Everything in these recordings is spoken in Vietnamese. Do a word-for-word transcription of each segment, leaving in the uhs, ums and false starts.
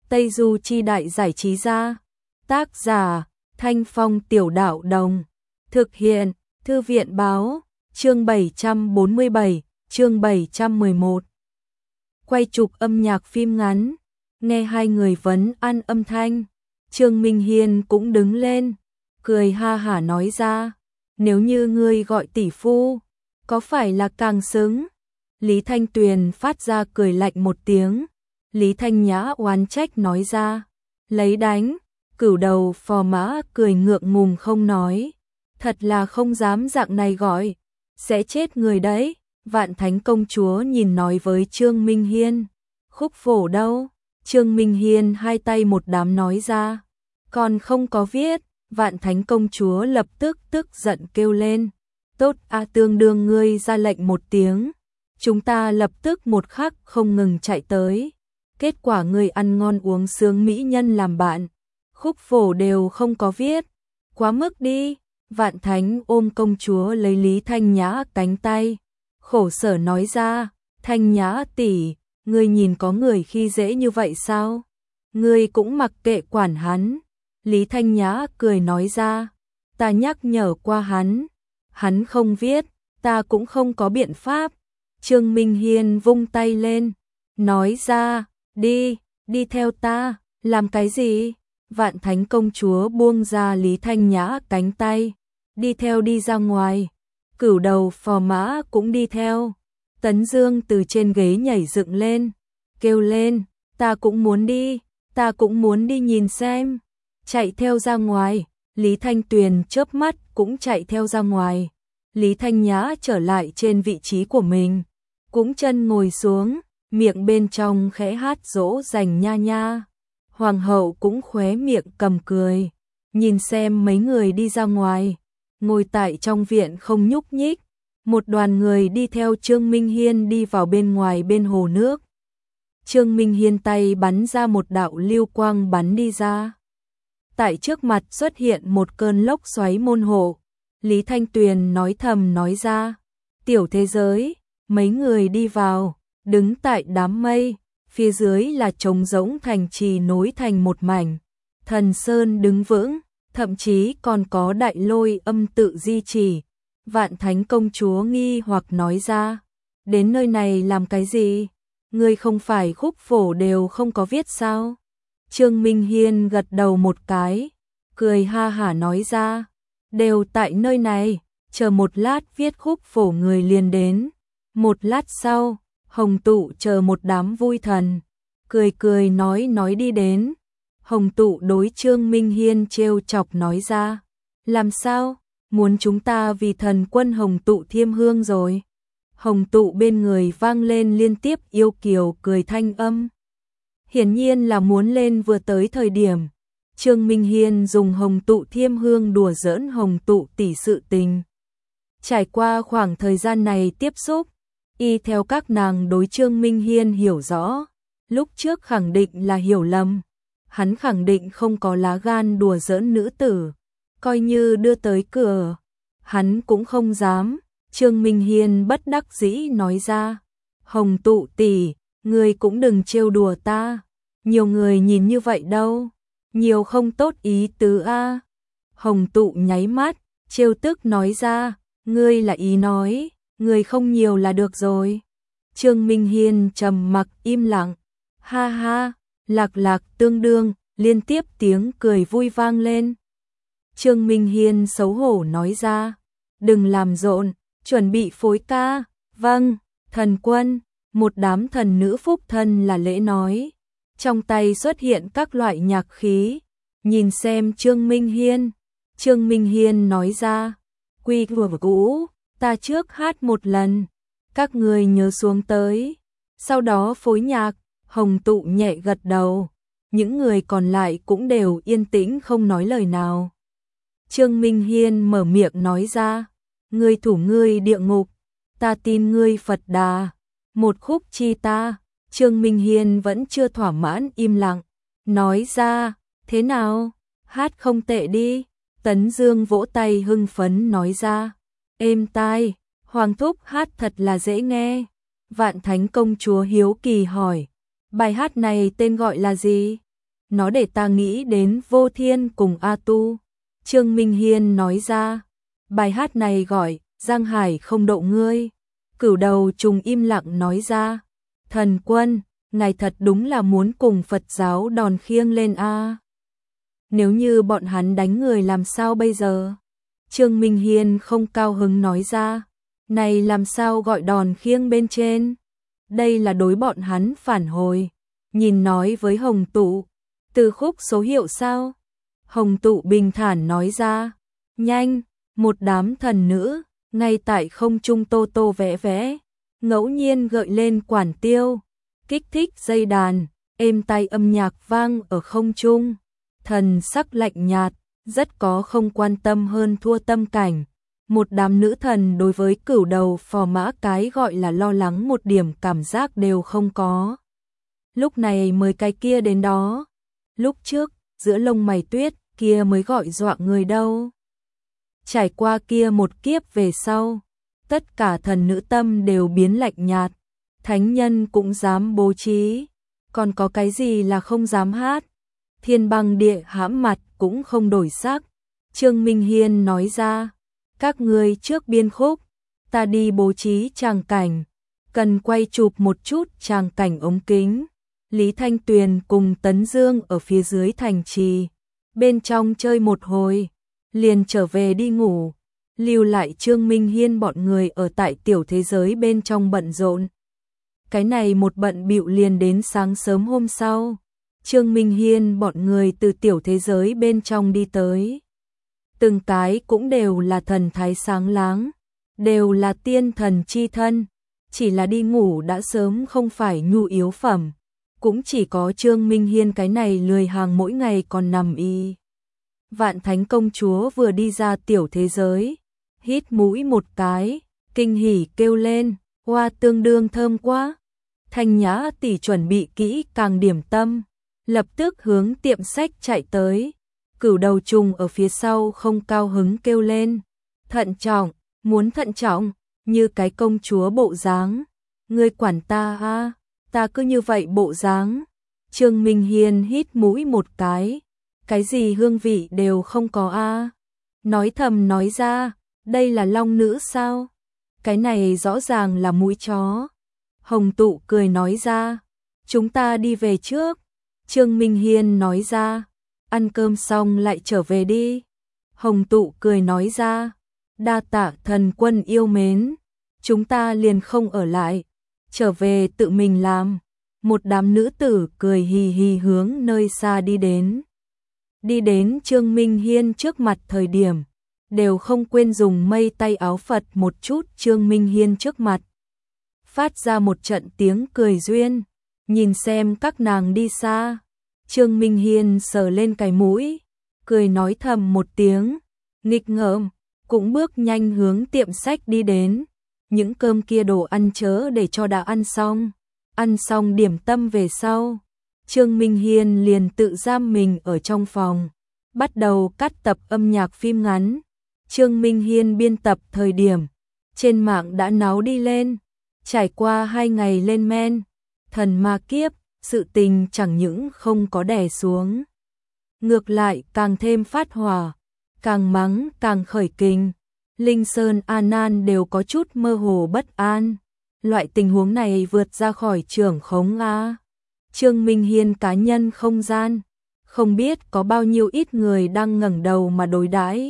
Tây Du Chi Đại Giải Trí Gia. Tác giả Thanh Phong Tiểu Đạo Đồng. Thực hiện Thư viện Báo. Chương bảy trăm bốn mươi bảy, chương bảy trăm mười một. Quay chụp âm nhạc phim ngắn. Nghe hai người vấn an âm thanh, Trương Minh Hiên cũng đứng lên, cười ha hả nói ra, nếu như ngươi gọi tỷ phu, có phải là càng xứng? Lý Thanh Tuyền phát ra cười lạnh một tiếng. Lý Thanh Nhã oán trách nói ra, lấy đánh. Cửu Đầu Phò Mã cười ngượng ngùng không nói, thật là không dám dạng này gọi, sẽ chết người đấy. Vạn Thánh Công Chúa nhìn nói với Trương Minh Hiên, Khúc Phổ đâu? Trương Minh Hiên hai tay một đám nói ra, còn không có viết. Vạn Thánh Công Chúa lập tức tức giận kêu lên, tốt a, tương đương ngươi ra lệnh một tiếng, chúng ta lập tức một khắc không ngừng chạy tới. Kết quả ngươi ăn ngon uống sướng mỹ nhân làm bạn, Khúc Phổ đều không có viết, quá mức đi. Vạn Thánh ôm công chúa lấy Lý Thanh Nhã cánh tay, khổ sở nói ra, Thanh Nhã tỷ, ngươi nhìn có người khi dễ như vậy sao? Ngươi cũng mặc kệ quản hắn. Lý Thanh Nhã cười nói ra, ta nhắc nhở qua hắn, hắn không viết, ta cũng không có biện pháp. Trương Minh Hiên vung tay lên, nói ra, đi, đi theo ta. Làm cái gì? Vạn Thánh Công Chúa buông ra Lý Thanh Nhã cánh tay, đi theo đi ra ngoài. Cửu Đầu Phò Mã cũng đi theo. Tấn Dương từ trên ghế nhảy dựng lên, kêu lên, ta cũng muốn đi, ta cũng muốn đi nhìn xem. Chạy theo ra ngoài. Lý Thanh Tuyền chớp mắt cũng chạy theo ra ngoài. Lý Thanh Nhã trở lại trên vị trí của mình, cũng chân ngồi xuống, miệng bên trong khẽ hát dỗ dành nha nha. Hoàng hậu cũng khóe miệng cầm cười, nhìn xem mấy người đi ra ngoài, ngồi tại trong viện không nhúc nhích. Một đoàn người đi theo Trương Minh Hiên đi vào bên ngoài bên hồ nước. Trương Minh Hiên tay bắn ra một đạo lưu quang bắn đi ra. Tại trước mặt xuất hiện một cơn lốc xoáy môn hộ. Lý Thanh Tuyền nói thầm nói ra, tiểu thế giới. Mấy người đi vào, đứng tại đám mây, phía dưới là trống rỗng thành trì nối thành một mảnh. Thần Sơn đứng vững, thậm chí còn có đại lôi âm tự di trì. Vạn Thánh Công Chúa nghi hoặc nói ra, đến nơi này làm cái gì? Ngươi không phải Khúc Phổ đều không có viết sao? Trương Minh Hiên gật đầu một cái, cười ha hả nói ra, đều tại nơi này, chờ một lát viết Khúc Phổ người liền đến. Một lát sau, Hồng Tụ chờ một đám vui thần, cười cười nói nói đi đến. Hồng Tụ đối Trương Minh Hiên trêu chọc nói ra, làm sao? Muốn chúng ta vì thần quân Hồng Tụ thiêm hương rồi. Hồng Tụ bên người vang lên liên tiếp yêu kiều cười thanh âm. Hiển nhiên là muốn lên vừa tới thời điểm. Trương Minh Hiên dùng Hồng Tụ thiêm hương đùa giỡn Hồng Tụ tỷ sự tình. Trải qua khoảng thời gian này tiếp xúc, y theo các nàng đối Trương Minh Hiên hiểu rõ. Lúc trước khẳng định là hiểu lầm. Hắn khẳng định không có lá gan đùa giỡn nữ tử. Coi như đưa tới cửa, hắn cũng không dám. Trương Minh Hiên bất đắc dĩ nói ra, Hồng Tụ tỷ, ngươi cũng đừng trêu đùa ta. Nhiều người nhìn như vậy đâu, nhiều không tốt ý tứ a. Hồng Tụ nháy mắt, trêu tức nói ra, ngươi là ý nói, ngươi không nhiều là được rồi. Trương Minh Hiên trầm mặc im lặng, ha ha, lạc lạc tương đương, liên tiếp tiếng cười vui vang lên. Trương Minh Hiên xấu hổ nói ra, đừng làm rộn, chuẩn bị phối ca. Vâng, thần quân. Một đám thần nữ phúc thân là lễ nói, trong tay xuất hiện các loại nhạc khí, nhìn xem Trương Minh Hiên. Trương Minh Hiên nói ra, quy vừa cũ, ta trước hát một lần, các người nhớ xuống tới, sau đó phối nhạc. Hồng Tụ nhẹ gật đầu, những người còn lại cũng đều yên tĩnh không nói lời nào. Trương Minh Hiên mở miệng nói ra, ngươi thủ ngươi địa ngục, ta tin ngươi Phật Đà, một khúc chi ta. Trương Minh Hiên vẫn chưa thỏa mãn im lặng, nói ra, thế nào, hát không tệ đi. Tấn Dương vỗ tay hưng phấn nói ra, êm tai, Hoàng thúc hát thật là dễ nghe. Vạn Thánh Công Chúa hiếu kỳ hỏi, bài hát này tên gọi là gì? nó để ta nghĩ đến Vô Thiên cùng A Tu. Trương Minh Hiên nói ra, bài hát này gọi Giang Hải không độ ngươi. Cửu Đầu Trùng im lặng nói ra, thần quân, ngài thật đúng là muốn cùng Phật giáo đòn khiêng lên a. Nếu như bọn hắn đánh người làm sao bây giờ? Trương Minh Hiên không cao hứng nói ra, này làm sao gọi đòn khiêng bên trên? Đây là đối bọn hắn phản hồi. Nhìn nói với Hồng Tụ, từ khúc số hiệu sao? Hồng Tụ bình thản nói ra, nhanh, một đám thần nữ, ngay tại không trung tô tô vẽ vẽ, ngẫu nhiên gợi lên quản tiêu, kích thích dây đàn, êm tai âm nhạc vang ở không trung. Thần sắc lạnh nhạt, rất có không quan tâm hơn thua tâm cảnh. Một đám nữ thần đối với Cửu Đầu Phò Mã cái gọi là lo lắng một điểm cảm giác đều không có. Lúc này mới cái kia đến đó. Lúc trước, giữa lông mày tuyết kia mới gọi dọa người đâu. Trải qua kia một kiếp về sau, tất cả thần nữ tâm đều biến lạnh nhạt. Thánh nhân cũng dám bố trí, còn có cái gì là không dám hát. Thiên Băng Địa hãm mặt cũng không đổi sắc. Trương Minh Hiên nói ra, các ngươi trước biên khúc, ta đi bố trí tràng cảnh, cần quay chụp một chút tràng cảnh ống kính. Lý Thanh Tuyền cùng Tấn Dương ở phía dưới thành trì, bên trong chơi một hồi, liền trở về đi ngủ, lưu lại Trương Minh Hiên bọn người ở tại tiểu thế giới bên trong bận rộn. Cái này một bận bịu liền đến sáng sớm hôm sau, Trương Minh Hiên bọn người từ tiểu thế giới bên trong đi tới. Từng cái cũng đều là thần thái sáng láng, đều là tiên thần chi thân, chỉ là đi ngủ đã sớm không phải nhu yếu phẩm. Cũng chỉ có Trương Minh Hiên cái này lười hàng mỗi ngày còn nằm y. Vạn Thánh công chúa vừa đi ra tiểu thế giới, hít mũi một cái, kinh hỉ kêu lên, hoa tương đương thơm quá. Thanh Nhã tỷ chuẩn bị kỹ càng điểm tâm, lập tức hướng tiệm sách chạy tới. Cửu Đầu Trùng ở phía sau không cao hứng kêu lên, thận trọng, muốn thận trọng, như cái công chúa bộ dáng. Ngươi quản ta a, ta cứ như vậy bộ dáng. Trương Minh Hiên hít mũi một cái, cái gì hương vị đều không có a. Nói thầm nói ra, đây là long nữ sao? Cái này rõ ràng là mũi chó. Hồng Tụ cười nói ra, chúng ta đi về trước. Trương Minh Hiên nói ra, ăn cơm xong lại trở về đi. Hồng Tụ cười nói ra, đa tạ thần quân yêu mến, chúng ta liền không ở lại, trở về tự mình làm. Một đám nữ tử cười hì hì hướng nơi xa đi đến. Đi đến Trương Minh Hiên trước mặt thời điểm, đều không quên dùng mây tay áo Phật một chút Trương Minh Hiên trước mặt. Phát ra một trận tiếng cười duyên, nhìn xem các nàng đi xa. Trương Minh Hiên sờ lên cái mũi, cười nói thầm một tiếng, nghịch ngợm, cũng bước nhanh hướng tiệm sách đi đến. Những cơm kia đồ ăn chớ để cho đã ăn xong. Ăn xong điểm tâm về sau, Trương Minh Hiên liền tự giam mình ở trong phòng, bắt đầu cắt tập âm nhạc phim ngắn. Trương Minh Hiên biên tập thời điểm, trên mạng đã náo đi lên, trải qua hai ngày lên men, thần ma kiếp, sự tình chẳng những không có đè xuống. Ngược lại càng thêm phát hỏa, càng mắng càng khởi kình. Linh Sơn A Nan đều có chút mơ hồ bất an. Loại tình huống này vượt ra khỏi trưởng khống a. Trương Minh Hiên cá nhân không gian, không biết có bao nhiêu ít người đang ngẩng đầu mà đối đãi.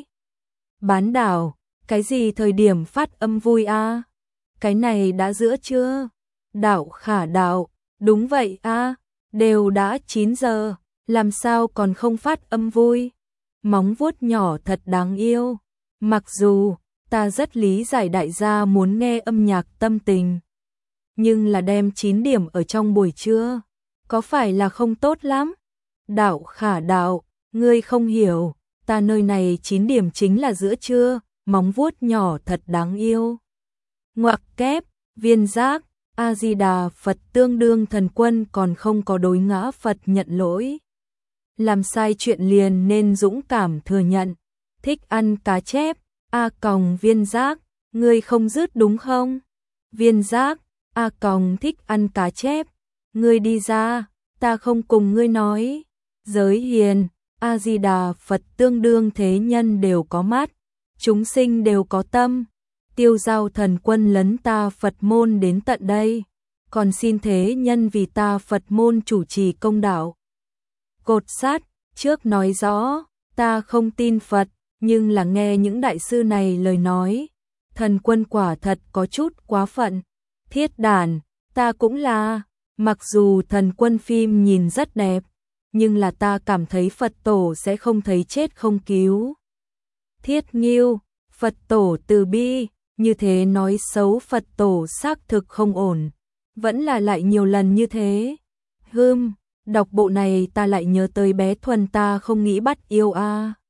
Bán đảo, cái gì thời điểm phát âm vui a? Cái này đã giữa chưa? Đạo Khả đạo, đúng vậy a, đều đã chín giờ, làm sao còn không phát âm vui? Móng vuốt nhỏ thật đáng yêu. Mặc dù ta rất lý giải đại gia muốn nghe âm nhạc tâm tình, nhưng là đem chín điểm ở trong buổi trưa, có phải là không tốt lắm? Đạo Khả đạo, ngươi không hiểu, ta nơi này chín điểm chính là giữa trưa, móng vuốt nhỏ thật đáng yêu. Ngoặc kép, viên giác, A-di-đà Phật tương đương thần quân còn không có đối ngã Phật nhận lỗi. Làm sai chuyện liền nên dũng cảm thừa nhận. Thích ăn cá chép, A còng viên giác, ngươi không dứt đúng không? Viên giác, A còng thích ăn cá chép, ngươi đi ra, ta không cùng ngươi nói. Giới hiền, A-di-đà Phật tương đương thế nhân đều có mắt, chúng sinh đều có tâm. Tiêu Giao thần quân lấn ta Phật môn đến tận đây, còn xin thế nhân vì ta Phật môn chủ trì công đạo. Cột sát, trước nói rõ, ta không tin Phật, nhưng là nghe những đại sư này lời nói, thần quân quả thật có chút quá phận. Thiết đản, ta cũng là, mặc dù thần quân phim nhìn rất đẹp, nhưng là ta cảm thấy Phật tổ sẽ không thấy chết không cứu. Thiết Nghiêu, Phật tổ từ bi, như thế nói xấu Phật tổ xác thực không ổn, vẫn là lại nhiều lần như thế. Hừm, đọc bộ này ta lại nhớ tới bé Thuần ta không nghĩ bắt yêu a.